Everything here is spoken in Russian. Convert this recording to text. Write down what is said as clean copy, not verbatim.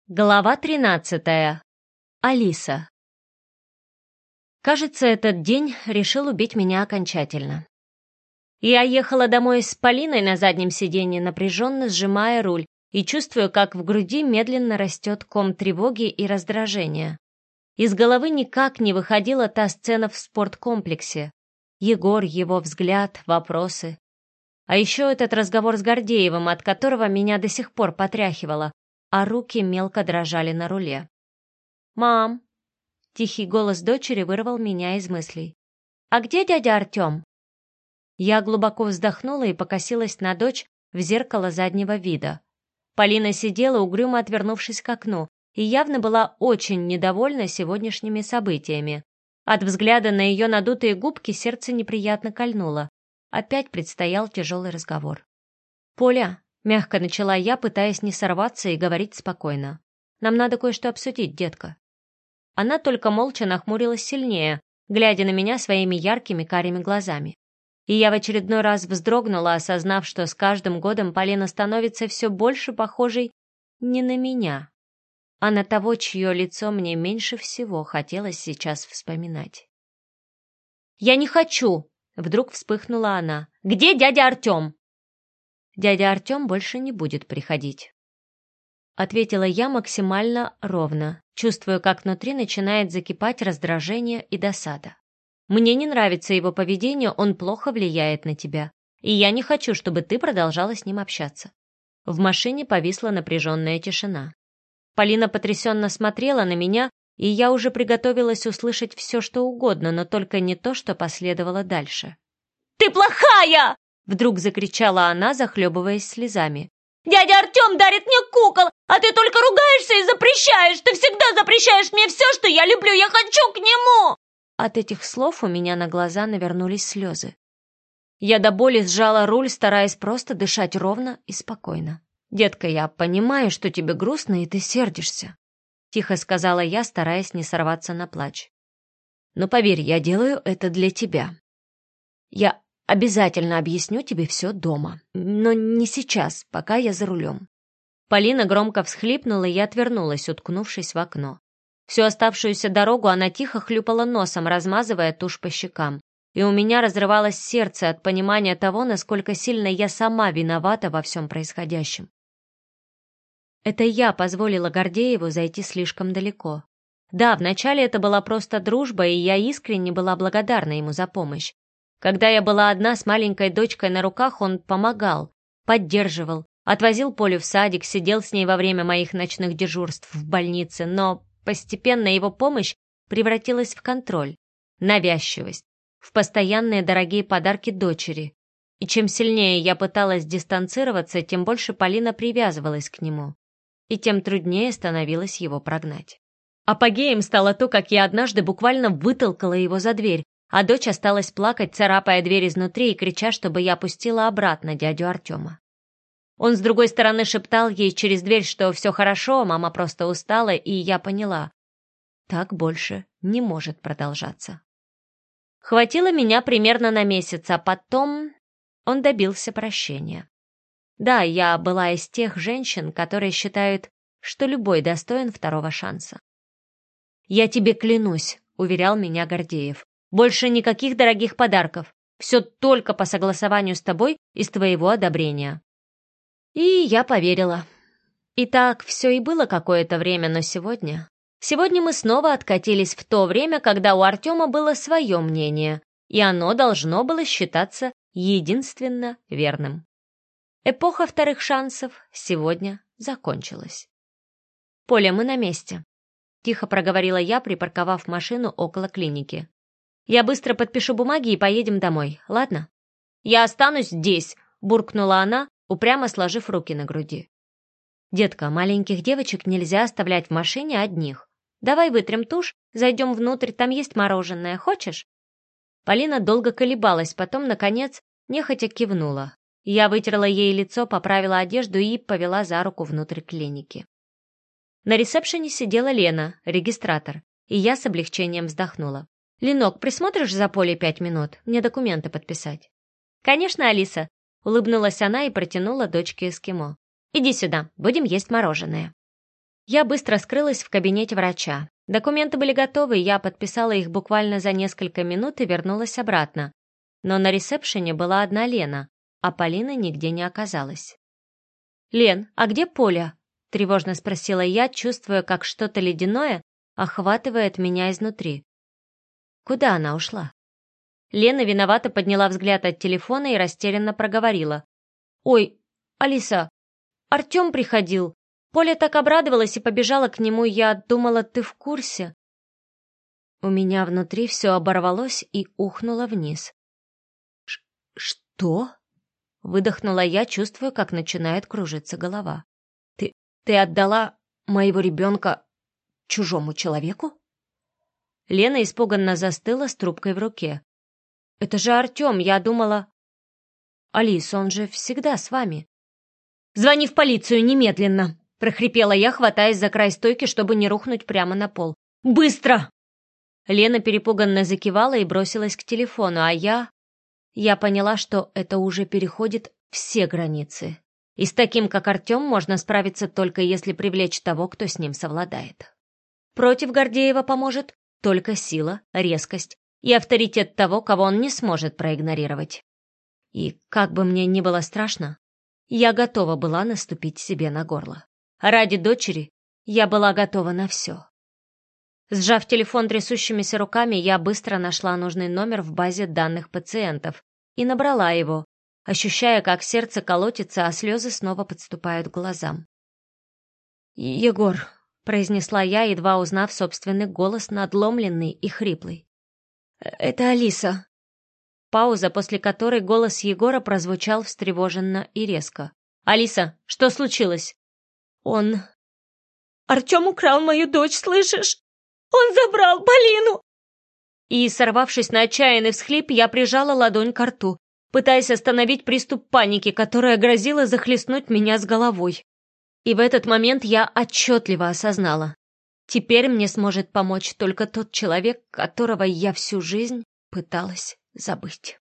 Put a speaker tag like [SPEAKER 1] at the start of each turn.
[SPEAKER 1] Глава 13. Алиса. Кажется, этот день решил убить меня окончательно. Я ехала домой с Полиной на заднем сиденье, напряженно сжимая руль, и чувствую, как в груди медленно растет ком тревоги и раздражения. Из головы никак не выходила та сцена в спорткомплексе. Егор, его взгляд, вопросы. А еще этот разговор с Гордеевым, от которого меня до сих пор потряхивало, а руки мелко дрожали на руле. «Мам!» — тихий голос дочери вырвал меня из мыслей. «А где дядя Артем?» Я глубоко вздохнула и покосилась на дочь в зеркало заднего вида. Полина сидела, угрюмо отвернувшись к окну, и явно была очень недовольна сегодняшними событиями. От взгляда на ее надутые губки сердце неприятно кольнуло. Опять предстоял тяжелый разговор. «Поля!» — мягко начала я, пытаясь не сорваться и говорить спокойно. «Нам надо кое-что обсудить, детка». Она только молча нахмурилась сильнее, глядя на меня своими яркими карими глазами. И я в очередной раз вздрогнула, осознав, что с каждым годом Полина становится все больше похожей не на меня, а на того, чье лицо мне меньше всего хотелось сейчас вспоминать. «Я не хочу!» — вдруг вспыхнула она. «Где дядя Артем?» «Дядя Артем больше не будет приходить», — ответила я максимально ровно, чувствуя, как внутри начинает закипать раздражение и досада. «Мне не нравится его поведение, он плохо влияет на тебя, и я не хочу, чтобы ты продолжала с ним общаться». В машине повисла напряженная тишина. Полина потрясенно смотрела на меня, и я уже приготовилась услышать все, что угодно, но только не то, что последовало дальше. «Ты плохая!» Вдруг закричала она, захлебываясь слезами. «Дядя Артем дарит мне кукол, а ты только ругаешься и запрещаешь! Ты всегда запрещаешь мне все, что я люблю! Я хочу к нему!» От этих слов у меня на глаза навернулись слезы. Я до боли сжала руль, стараясь просто дышать ровно и спокойно. «Детка, я понимаю, что тебе грустно, и ты сердишься», — тихо сказала я, стараясь не сорваться на плач. «Но поверь, я делаю это для тебя. Я обязательно объясню тебе все дома, но не сейчас, пока я за рулем». Полина громко всхлипнула и отвернулась, уткнувшись в окно. Всю оставшуюся дорогу она тихо хлюпала носом, размазывая тушь по щекам. И у меня разрывалось сердце от понимания того, насколько сильно я сама виновата во всем происходящем. Это я позволила Гордееву зайти слишком далеко. Да, вначале это была просто дружба, и я искренне была благодарна ему за помощь. Когда я была одна с маленькой дочкой на руках, он помогал, поддерживал, отвозил Полю в садик, сидел с ней во время моих ночных дежурств в больнице, но постепенно его помощь превратилась в контроль, навязчивость, в постоянные дорогие подарки дочери. И чем сильнее я пыталась дистанцироваться, тем больше Полина привязывалась к нему, и тем труднее становилось его прогнать. Апогеем стало то, как я однажды буквально вытолкала его за дверь, а дочь осталась плакать, царапая дверь изнутри и крича, чтобы я пустила обратно дядю Артема. Он с другой стороны шептал ей через дверь, что все хорошо, мама просто устала, и я поняла. Так больше не может продолжаться. Хватило меня примерно на месяц, а потом он добился прощения. Да, я была из тех женщин, которые считают, что любой достоин второго шанса. «Я тебе клянусь», — уверял меня Гордеев. «Больше никаких дорогих подарков. Все только по согласованию с тобой и с твоего одобрения». И я поверила. И так все и было какое-то время, но сегодня мы снова откатились в то время, когда у Артема было свое мнение, и оно должно было считаться единственно верным. Эпоха вторых шансов сегодня закончилась. «Поля, мы на месте», — тихо проговорила я, припарковав машину около клиники. «Я быстро подпишу бумаги и поедем домой, ладно?» «Я останусь здесь», — буркнула она, упрямо сложив руки на груди. «Детка, маленьких девочек нельзя оставлять в машине одних. Давай вытрем тушь, зайдем внутрь, там есть мороженое, хочешь?» Полина долго колебалась, потом, наконец, нехотя кивнула. Я вытерла ей лицо, поправила одежду и повела за руку внутрь клиники. На ресепшене сидела Лена, регистратор, и я с облегчением вздохнула. «Ленок, присмотришь за Полей 5 минут? Мне документы подписать». «Конечно, Алиса», — улыбнулась она и протянула дочке эскимо. «Иди сюда, будем есть мороженое». Я быстро скрылась в кабинете врача. Документы были готовы, я подписала их буквально за несколько минут и вернулась обратно. Но на ресепшене была одна Лена, а Полины нигде не оказалось. «Лен, а где Поля?» — тревожно спросила я, чувствуя, как что-то ледяное охватывает меня изнутри. Куда она ушла? Лена виновато подняла взгляд от телефона и растерянно проговорила. «Ой, Алиса, Артем приходил. Поля так обрадовалась и побежала к нему, я думала, ты в курсе». У меня внутри все оборвалось и ухнуло вниз. «Что?» — выдохнула я, чувствуя, как начинает кружиться голова. «Ты отдала моего ребенка чужому человеку?» Лена испуганно застыла с трубкой в руке. «Это же Артем, я думала...» «Алис, он же всегда с вами». «Звони в полицию немедленно!» — прохрипела я, хватаясь за край стойки, чтобы не рухнуть прямо на пол. «Быстро!» Лена перепуганно закивала и бросилась к телефону, а я поняла, что это уже переходит все границы. И с таким, как Артем, можно справиться только если привлечь того, кто с ним совладает. Против Гордеева поможет только сила, резкость и авторитет того, кого он не сможет проигнорировать. И как бы мне ни было страшно, я готова была наступить себе на горло. Ради дочери я была готова на все. Сжав телефон трясущимися руками, я быстро нашла нужный номер в базе данных пациентов и набрала его, ощущая, как сердце колотится, а слезы снова подступают к глазам. «Егор», — произнесла я, едва узнав собственный голос, надломленный и хриплый. «Это Алиса». Пауза, после которой голос Егора прозвучал встревоженно и резко. «Алиса, что случилось?» «Артем украл мою дочь, слышишь? Он забрал Полину!» И, сорвавшись на отчаянный всхлип, я прижала ладонь к рту, пытаясь остановить приступ паники, которая грозила захлестнуть меня с головой. И в этот момент я отчетливо осознала. Теперь мне сможет помочь только тот человек, которого я всю жизнь пыталась забыть.